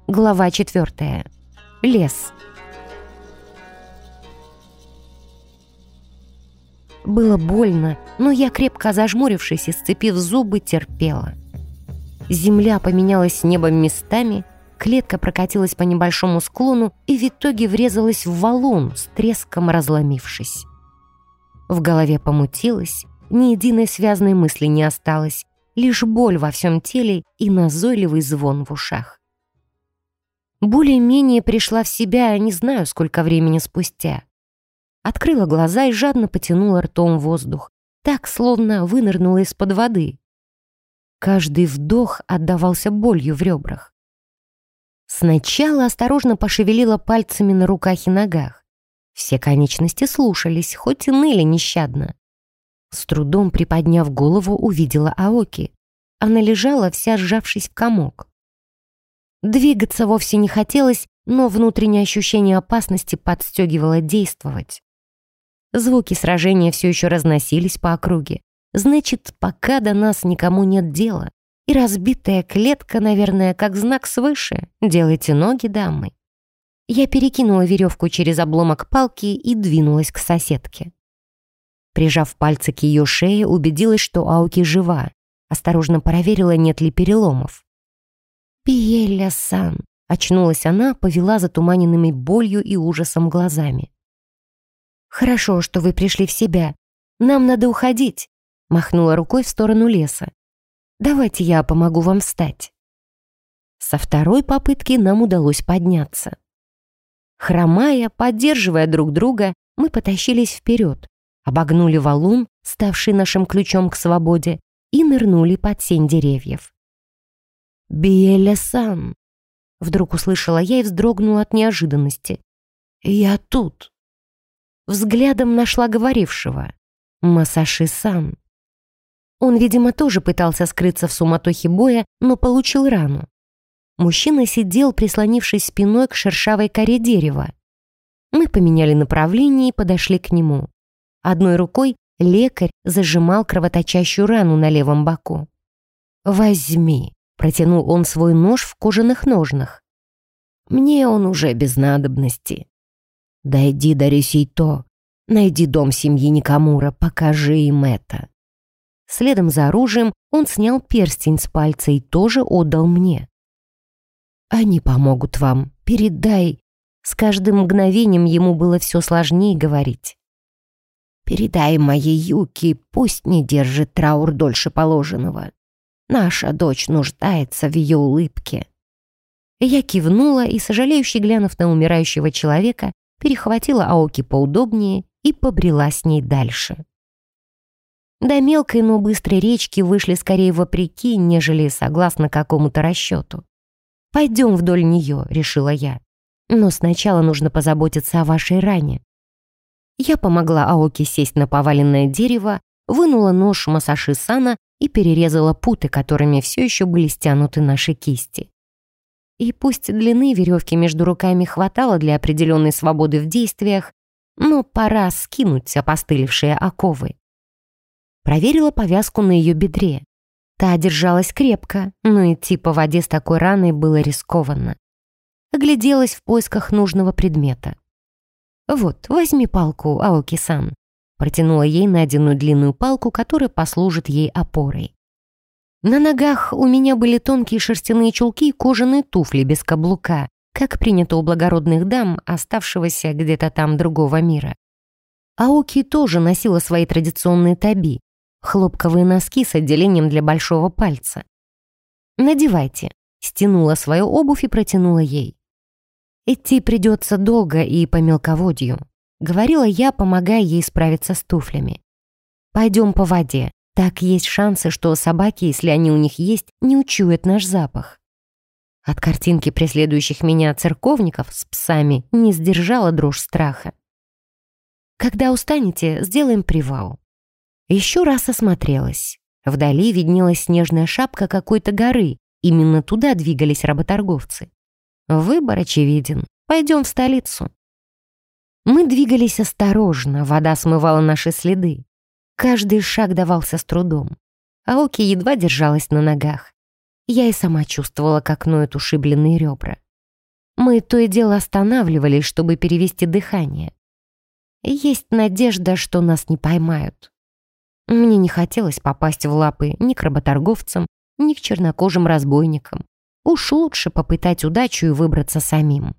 Глава 4. Лес. Было больно, но я, крепко зажмурившись и сцепив зубы, терпела. Земля поменялась с небом местами, клетка прокатилась по небольшому склону и в итоге врезалась в валун, с треском разломившись. В голове помутилось, ни единой связной мысли не осталось, лишь боль во всем теле и назойливый звон в ушах. Более-менее пришла в себя, не знаю, сколько времени спустя. Открыла глаза и жадно потянула ртом воздух, так, словно вынырнула из-под воды. Каждый вдох отдавался болью в ребрах. Сначала осторожно пошевелила пальцами на руках и ногах. Все конечности слушались, хоть и ныли нещадно. С трудом приподняв голову, увидела Аоки. Она лежала, вся сжавшись в комок. Двигаться вовсе не хотелось, но внутреннее ощущение опасности подстегивало действовать. Звуки сражения все еще разносились по округе. Значит, пока до нас никому нет дела. И разбитая клетка, наверное, как знак свыше. Делайте ноги, дамы. Я перекинула веревку через обломок палки и двинулась к соседке. Прижав пальцы к ее шее, убедилась, что Аоки жива. Осторожно проверила, нет ли переломов. «Пиеля-сан», — очнулась она, повела затуманенными болью и ужасом глазами. «Хорошо, что вы пришли в себя. Нам надо уходить», — махнула рукой в сторону леса. «Давайте я помогу вам встать». Со второй попытки нам удалось подняться. Хромая, поддерживая друг друга, мы потащились вперед, обогнули валун, ставший нашим ключом к свободе, и нырнули под сень деревьев. «Биэля-сан!» — вдруг услышала я и вздрогнула от неожиданности. «Я тут!» Взглядом нашла говорившего. Масаши-сан. Он, видимо, тоже пытался скрыться в суматохе боя, но получил рану. Мужчина сидел, прислонившись спиной к шершавой коре дерева. Мы поменяли направление и подошли к нему. Одной рукой лекарь зажимал кровоточащую рану на левом боку. «Возьми», — протянул он свой нож в кожаных ножнах. «Мне он уже без надобности. Дойди до Рисейто, найди дом семьи Никамура, покажи им это». Следом за оружием он снял перстень с пальца и тоже отдал мне. «Они помогут вам, передай». С каждым мгновением ему было все сложнее говорить. «Передай моей Юки, пусть не держит траур дольше положенного. Наша дочь нуждается в ее улыбке». Я кивнула и, сожалеюще глянув на умирающего человека, перехватила Аоки поудобнее и побрела с ней дальше. До мелкой, но быстрой речки вышли скорее вопреки, нежели согласно какому-то расчету. «Пойдем вдоль нее», — решила я. «Но сначала нужно позаботиться о вашей ране». Я помогла Аоки сесть на поваленное дерево, вынула нож Масаши-сана и перерезала путы, которыми все еще были стянуты наши кисти. И пусть длины веревки между руками хватало для определенной свободы в действиях, но пора скинуть опостылевшие оковы. Проверила повязку на ее бедре. Та держалась крепко, но идти по воде с такой раной было рискованно. Огляделась в поисках нужного предмета. «Вот, возьми палку, Аоки-сан», — протянула ей найденную длинную палку, которая послужит ей опорой. На ногах у меня были тонкие шерстяные чулки и кожаные туфли без каблука, как принято у благородных дам, оставшегося где-то там другого мира. Аоки тоже носила свои традиционные таби, хлопковые носки с отделением для большого пальца. «Надевайте», — стянула свою обувь и протянула ей. «Идти придется долго и по мелководью», — говорила я, помогая ей справиться с туфлями. «Пойдем по воде. Так есть шансы, что собаки, если они у них есть, не учуют наш запах». От картинки преследующих меня церковников с псами не сдержала дрожь страха. «Когда устанете, сделаем привал». Еще раз осмотрелась. Вдали виднелась снежная шапка какой-то горы. Именно туда двигались работорговцы. Выбор очевиден. Пойдем в столицу. Мы двигались осторожно, вода смывала наши следы. Каждый шаг давался с трудом. Аоки едва держалась на ногах. Я и сама чувствовала, как ноют ушибленные ребра. Мы то и дело останавливались, чтобы перевести дыхание. Есть надежда, что нас не поймают. Мне не хотелось попасть в лапы ни к работорговцам, ни к чернокожим разбойникам. Уж лучше попытать удачу и выбраться самим.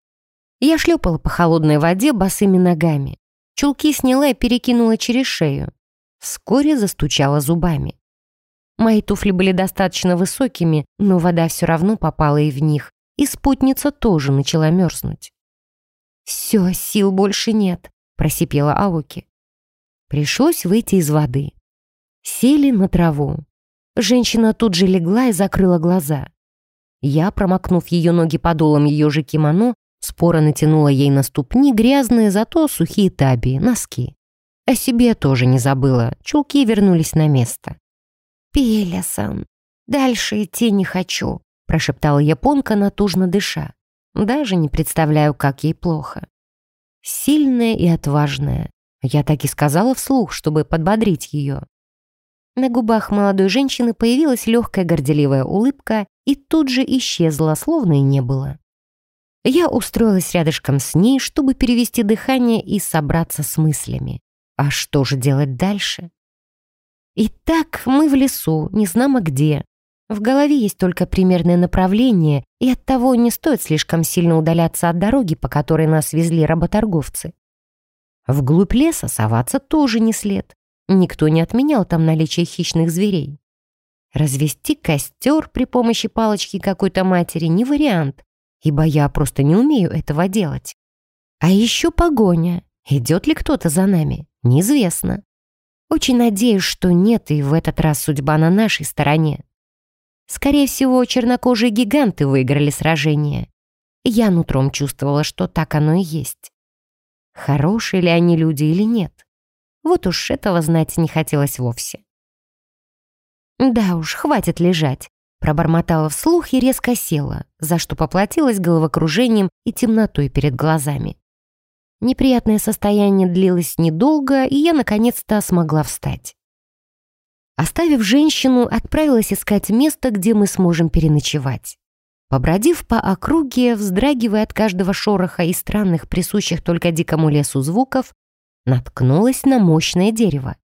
Я шлепала по холодной воде босыми ногами. Чулки сняла и перекинула через шею. Вскоре застучала зубами. Мои туфли были достаточно высокими, но вода все равно попала и в них, и спутница тоже начала мерзнуть. «Все, сил больше нет», — просипела Аоки. Пришлось выйти из воды. Сели на траву. Женщина тут же легла и закрыла глаза. Я, промокнув ее ноги подолом ее же кимоно, споро натянула ей на ступни грязные, зато сухие таби, носки. О себе тоже не забыла, чулки вернулись на место. «Пеля-сан, дальше идти не хочу», — прошептала японка, натужно дыша. Даже не представляю, как ей плохо. Сильная и отважная. Я так и сказала вслух, чтобы подбодрить ее. На губах молодой женщины появилась легкая горделивая улыбка и тут же исчезла, словно и не было. Я устроилась рядышком с ней, чтобы перевести дыхание и собраться с мыслями. А что же делать дальше? Итак, мы в лесу, не знамо где. В голове есть только примерное направление, и оттого не стоит слишком сильно удаляться от дороги, по которой нас везли работорговцы. Вглубь леса соваться тоже не след. Никто не отменял там наличие хищных зверей. Развести костер при помощи палочки какой-то матери не вариант, ибо я просто не умею этого делать. А еще погоня. Идет ли кто-то за нами? Неизвестно. Очень надеюсь, что нет, и в этот раз судьба на нашей стороне. Скорее всего, чернокожие гиганты выиграли сражение. Я нутром чувствовала, что так оно и есть. Хорошие ли они люди или нет? Вот уж этого знать не хотелось вовсе. «Да уж, хватит лежать», — пробормотала вслух и резко села, за что поплатилась головокружением и темнотой перед глазами. Неприятное состояние длилось недолго, и я наконец-то смогла встать. Оставив женщину, отправилась искать место, где мы сможем переночевать. Побродив по округе, вздрагивая от каждого шороха и странных, присущих только дикому лесу звуков, наткнулась на мощное дерево.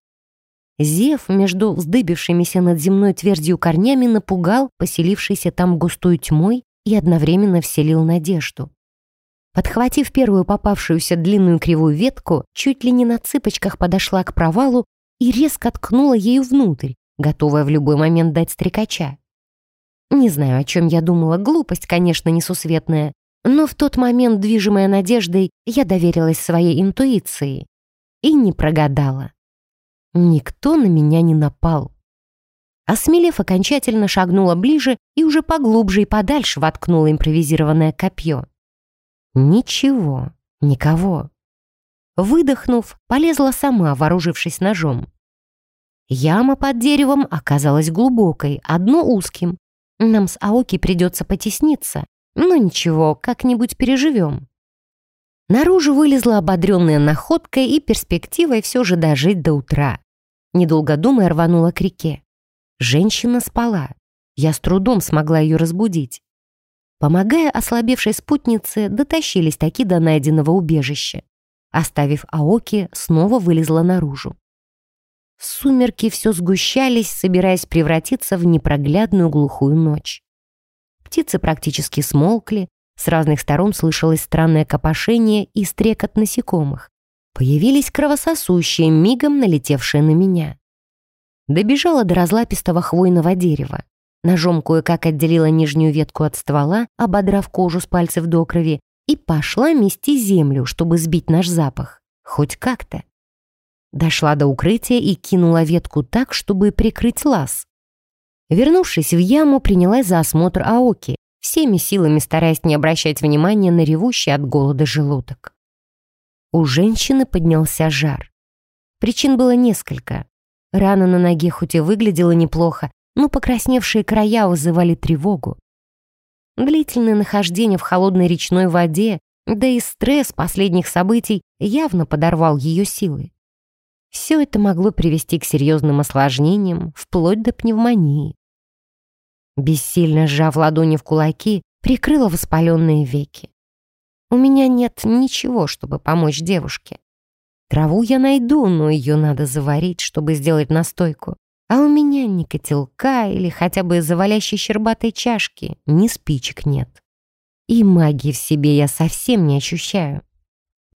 Зев между вздыбившимися над земной твердью корнями напугал поселившийся там густой тьмой и одновременно вселил надежду. Подхватив первую попавшуюся длинную кривую ветку, чуть ли не на цыпочках подошла к провалу и резко ткнула ею внутрь, готовая в любой момент дать стрекача. Не знаю, о чем я думала, глупость, конечно, несусветная, но в тот момент, движимая надеждой, я доверилась своей интуиции и не прогадала. Никто на меня не напал. Осмелев, окончательно шагнула ближе и уже поглубже и подальше воткнула импровизированное копье. Ничего, никого. Выдохнув, полезла сама, вооружившись ножом. Яма под деревом оказалась глубокой, дно узким. Нам с Аоки придется потесниться, но ничего, как-нибудь переживем. Наружу вылезла ободренная находкой и перспективой все же дожить до утра. Недолго думая, рванула к реке. Женщина спала. Я с трудом смогла ее разбудить. Помогая ослабевшей спутнице, дотащились таки до найденного убежища. Оставив Аоки, снова вылезла наружу. Сумерки все сгущались, собираясь превратиться в непроглядную глухую ночь. Птицы практически смолкли, с разных сторон слышалось странное копошение и стрекот насекомых. Появились кровососущие, мигом налетевшие на меня. Добежала до разлапистого хвойного дерева. Ножом кое-как отделила нижнюю ветку от ствола, ободрав кожу с пальцев до крови, и пошла мести землю, чтобы сбить наш запах. Хоть как-то. Дошла до укрытия и кинула ветку так, чтобы прикрыть лаз. Вернувшись в яму, принялась за осмотр Аоки, всеми силами стараясь не обращать внимания на ревущий от голода желудок. У женщины поднялся жар. Причин было несколько. Рана на ноге хоть и выглядела неплохо, но покрасневшие края вызывали тревогу. Длительное нахождение в холодной речной воде, да и стресс последних событий явно подорвал ее силы. Все это могло привести к серьезным осложнениям, вплоть до пневмонии. Бессильно сжав ладони в кулаки, Прикрыла воспаленные веки. У меня нет ничего, чтобы помочь девушке. Траву я найду, но ее надо заварить, чтобы сделать настойку. А у меня ни котелка или хотя бы завалящей щербатой чашки, ни спичек нет. И магии в себе я совсем не ощущаю.